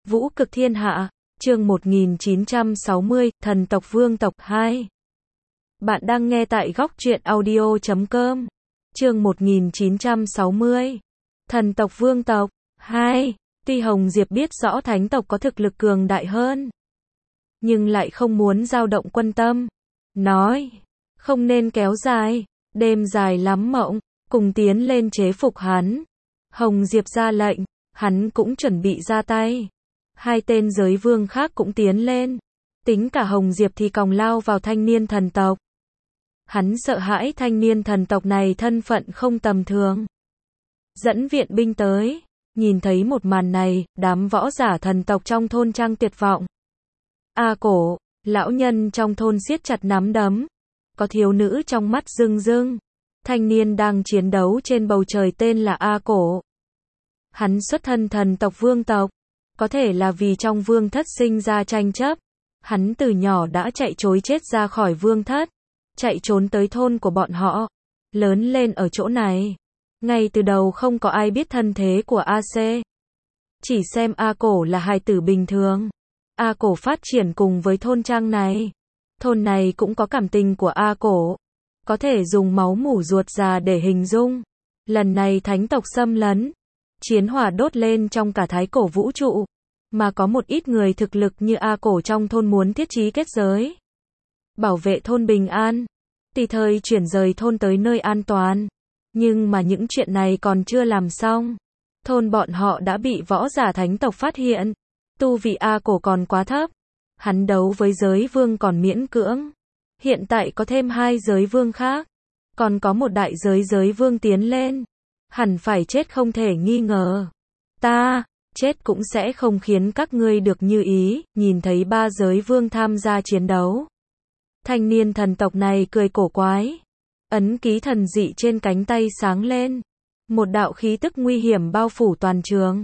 Vũ cực thiên hạ, chương 1960, thần tộc vương tộc 2. Bạn đang nghe tại góc truyện audio.com. Chương 1960, thần tộc vương tộc 2. Tuy Hồng Diệp biết rõ thánh tộc có thực lực cường đại hơn, nhưng lại không muốn dao động quân tâm. Nói, không nên kéo dài, đêm dài lắm mộng, cùng tiến lên chế phục hắn. Hồng Diệp ra lệnh, hắn cũng chuẩn bị ra tay. Hai tên giới vương khác cũng tiến lên. Tính cả Hồng Diệp thì còng lao vào thanh niên thần tộc. Hắn sợ hãi thanh niên thần tộc này thân phận không tầm thường. Dẫn viện binh tới. Nhìn thấy một màn này, đám võ giả thần tộc trong thôn trang tuyệt vọng. A Cổ, lão nhân trong thôn siết chặt nắm đấm. Có thiếu nữ trong mắt rưng rưng. Thanh niên đang chiến đấu trên bầu trời tên là A Cổ. Hắn xuất thân thần tộc vương tộc. Có thể là vì trong vương thất sinh ra tranh chấp. Hắn từ nhỏ đã chạy trối chết ra khỏi vương thất. Chạy trốn tới thôn của bọn họ. Lớn lên ở chỗ này. Ngay từ đầu không có ai biết thân thế của AC. Chỉ xem A Cổ là hài tử bình thường. A Cổ phát triển cùng với thôn trang này. Thôn này cũng có cảm tình của A Cổ. Có thể dùng máu mủ ruột già để hình dung. Lần này thánh tộc xâm lấn. Chiến hỏa đốt lên trong cả thái cổ vũ trụ. Mà có một ít người thực lực như A Cổ trong thôn muốn thiết chí kết giới. Bảo vệ thôn bình an. Tùy thời chuyển rời thôn tới nơi an toàn. Nhưng mà những chuyện này còn chưa làm xong. Thôn bọn họ đã bị võ giả thánh tộc phát hiện. Tu vị A Cổ còn quá thấp. Hắn đấu với giới vương còn miễn cưỡng. Hiện tại có thêm hai giới vương khác. Còn có một đại giới vương tiến lên. Hẳn phải chết không thể nghi ngờ. Ta, chết cũng sẽ không khiến các ngươi được như ý. Nhìn thấy ba giới vương tham gia chiến đấu. Thanh niên thần tộc này cười cổ quái. Ấn ký thần dị trên cánh tay sáng lên. Một đạo khí tức nguy hiểm bao phủ toàn trường.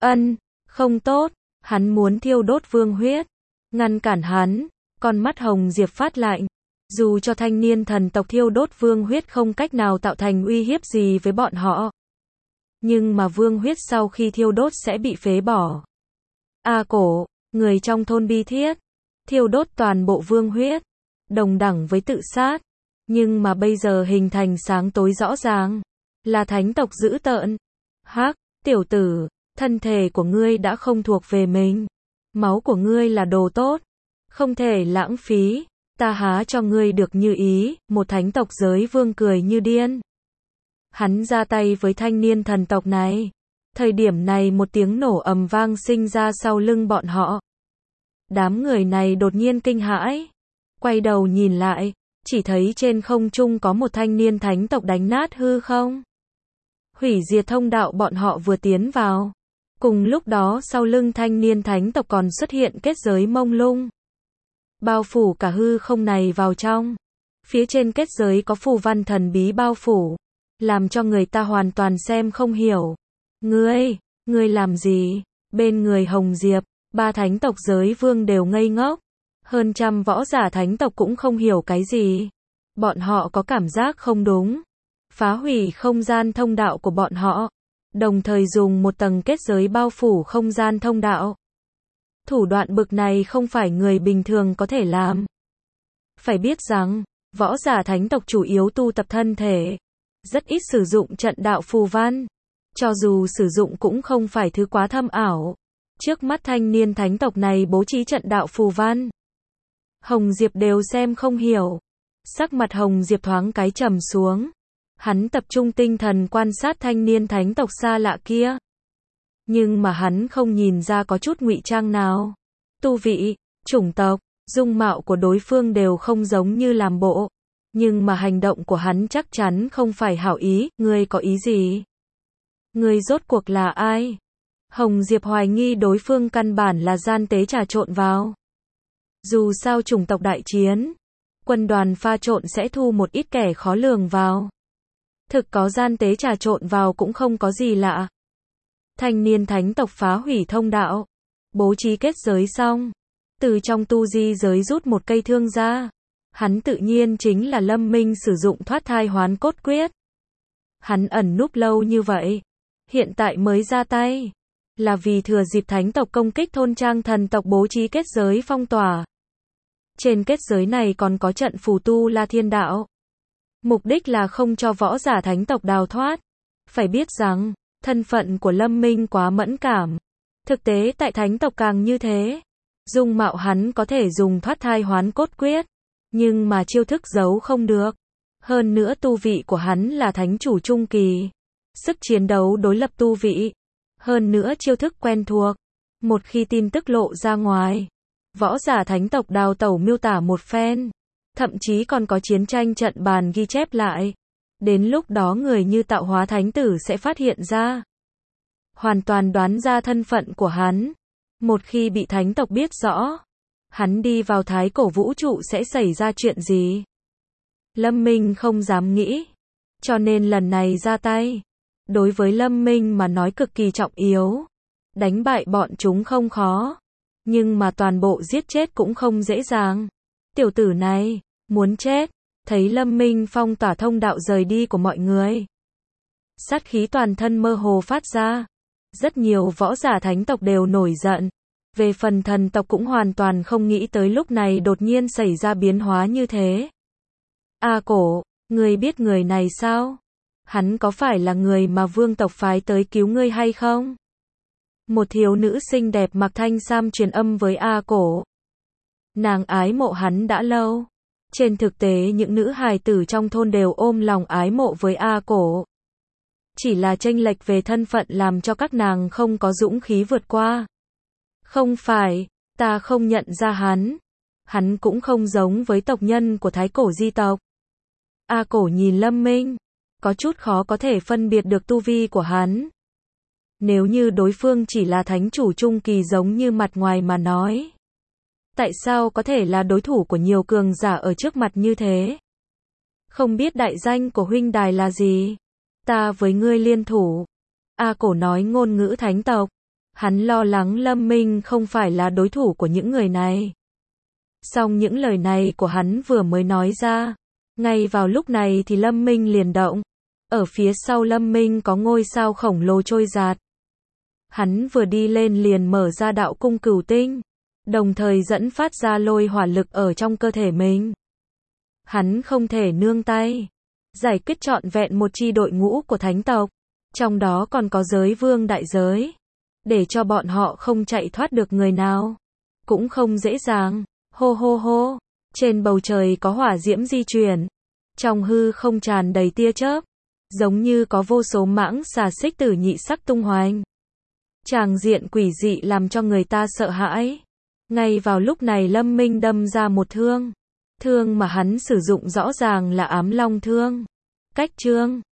Không tốt. Hắn muốn thiêu đốt vương huyết. Ngăn cản hắn. Con mắt Hồng Diệp phát lạnh. Dù cho thanh niên thần tộc thiêu đốt vương huyết không cách nào tạo thành uy hiếp gì với bọn họ. Nhưng mà vương huyết sau khi thiêu đốt sẽ bị phế bỏ. A Cổ, người trong thôn bi thiết. Thiêu đốt toàn bộ vương huyết. Đồng đẳng với tự sát. Nhưng mà bây giờ hình thành sáng tối rõ ràng. Là thánh tộc dữ tợn. Hắc, tiểu tử, thân thể của ngươi đã không thuộc về mình. Máu của ngươi là đồ tốt. Không thể lãng phí. Ta há cho ngươi được như ý. Một thánh tộc giới vương cười như điên. Hắn ra tay với thanh niên thần tộc này. Thời điểm này một tiếng nổ ầm vang sinh ra sau lưng bọn họ. Đám người này đột nhiên kinh hãi. Quay đầu nhìn lại. Chỉ thấy trên không trung có một thanh niên thánh tộc đánh nát hư không. Hủy diệt thông đạo bọn họ vừa tiến vào. Cùng lúc đó sau lưng thanh niên thánh tộc còn xuất hiện kết giới mông lung. Bao phủ cả hư không này vào trong. Phía trên kết giới có phù văn thần bí bao phủ. Làm cho người ta hoàn toàn xem không hiểu. Ngươi làm gì? Bên người Hồng Diệp, ba thánh tộc giới vương đều ngây ngốc. Hơn trăm võ giả thánh tộc cũng không hiểu cái gì. Bọn họ có cảm giác không đúng. Phá hủy không gian thông đạo của bọn họ. Đồng thời dùng một tầng kết giới bao phủ không gian thông đạo. Thủ đoạn bực này không phải người bình thường có thể làm. Phải biết rằng, võ giả thánh tộc chủ yếu tu tập thân thể. Rất ít sử dụng trận đạo phù văn. Cho dù sử dụng cũng không phải thứ quá thâm ảo. Trước mắt thanh niên thánh tộc này bố trí trận đạo phù văn. Hồng Diệp đều xem không hiểu. Sắc mặt Hồng Diệp thoáng cái trầm xuống. Hắn tập trung tinh thần quan sát thanh niên thánh tộc xa lạ kia. Nhưng mà hắn không nhìn ra có chút ngụy trang nào. Tu vị, chủng tộc, dung mạo của đối phương đều không giống như làm bộ. Nhưng mà hành động của hắn chắc chắn không phải hảo ý. Ngươi có ý gì? Ngươi rốt cuộc là ai? Hồng Diệp hoài nghi đối phương căn bản là gian tế trà trộn vào. Dù sao chủng tộc đại chiến, quân đoàn pha trộn sẽ thu một ít kẻ khó lường vào. Thực có gian tế trà trộn vào cũng không có gì lạ. Thanh niên thánh tộc phá hủy thông đạo, bố trí kết giới xong, từ trong tu di giới rút một cây thương ra. Hắn tự nhiên chính là Lâm Minh sử dụng thoát thai hoán cốt quyết. Hắn ẩn núp lâu như vậy, hiện tại mới ra tay. là vì thừa dịp thánh tộc công kích thôn trang thần tộc bố trí kết giới phong tỏa. Trên kết giới này còn có trận phù tu La Thiên Đạo. Mục đích là không cho võ giả thánh tộc đào thoát. Phải biết rằng, thân phận của Lâm Minh quá mẫn cảm. Thực tế tại thánh tộc càng như thế. Dung mạo hắn có thể dùng thoát thai hoán cốt quyết. Nhưng mà chiêu thức giấu không được. Hơn nữa tu vị của hắn là thánh chủ trung kỳ. Sức chiến đấu đối lập tu vị. Hơn nữa chiêu thức quen thuộc. Một khi tin tức lộ ra ngoài, võ giả thánh tộc đào tẩu miêu tả một phen. Thậm chí còn có chiến tranh trận bàn ghi chép lại. Đến lúc đó người như Tạo Hóa Thánh Tử sẽ phát hiện ra. Hoàn toàn đoán ra thân phận của hắn. Một khi bị thánh tộc biết rõ, hắn đi vào thái cổ vũ trụ sẽ xảy ra chuyện gì? Lâm Minh không dám nghĩ. Cho nên lần này ra tay. Đối với Lâm Minh mà nói cực kỳ trọng yếu. Đánh bại bọn chúng không khó. Nhưng mà toàn bộ giết chết cũng không dễ dàng. Tiểu tử này, muốn chết. Thấy Lâm Minh phong tỏa thông đạo rời đi của mọi người. Sát khí toàn thân mơ hồ phát ra. Rất nhiều võ giả thánh tộc đều nổi giận. Về phần thần tộc cũng hoàn toàn không nghĩ tới lúc này đột nhiên xảy ra biến hóa như thế. A Cổ, ngươi biết người này sao? Hắn có phải là người mà vương tộc phái tới cứu ngươi hay không? Một thiếu nữ xinh đẹp mặc thanh sam truyền âm với A Cổ. Nàng ái mộ hắn đã lâu. Trên thực tế những nữ hài tử trong thôn đều ôm lòng ái mộ với A Cổ. Chỉ là chênh lệch về thân phận làm cho các nàng không có dũng khí vượt qua. Không phải, ta không nhận ra hắn. Hắn cũng không giống với tộc nhân của thái cổ di tộc. A Cổ nhìn Lâm Minh, có chút khó có thể phân biệt được tu vi của hắn. Nếu như đối phương chỉ là thánh chủ trung kỳ giống như mặt ngoài mà nói, tại sao có thể là đối thủ của nhiều cường giả ở trước mặt như thế? Không biết đại danh của huynh đài là gì? Ta với ngươi liên thủ. A Cổ nói ngôn ngữ thánh tộc. Hắn lo lắng Lâm Minh không phải là đối thủ của những người này. Song những lời này của hắn vừa mới nói ra. Ngay vào lúc này thì Lâm Minh liền động. Ở phía sau Lâm Minh có ngôi sao khổng lồ trôi giạt. Hắn vừa đi lên liền mở ra đạo cung cửu tinh. Đồng thời dẫn phát ra lôi hỏa lực ở trong cơ thể mình. Hắn không thể nương tay. Giải quyết trọn vẹn một chi đội ngũ của thánh tộc. Trong đó còn có giới vương đại giới. Để cho bọn họ không chạy thoát được người nào. Cũng không dễ dàng. Hô hô hô. Trên bầu trời có hỏa diễm di chuyển. Trong hư không tràn đầy tia chớp. Giống như có vô số mãng xà xích tử nhị sắc tung hoành. Tràng diện quỷ dị làm cho người ta sợ hãi. Ngay vào lúc này Lâm Minh đâm ra một thương. Thương mà hắn sử dụng rõ ràng là ám long thương. Cách trương.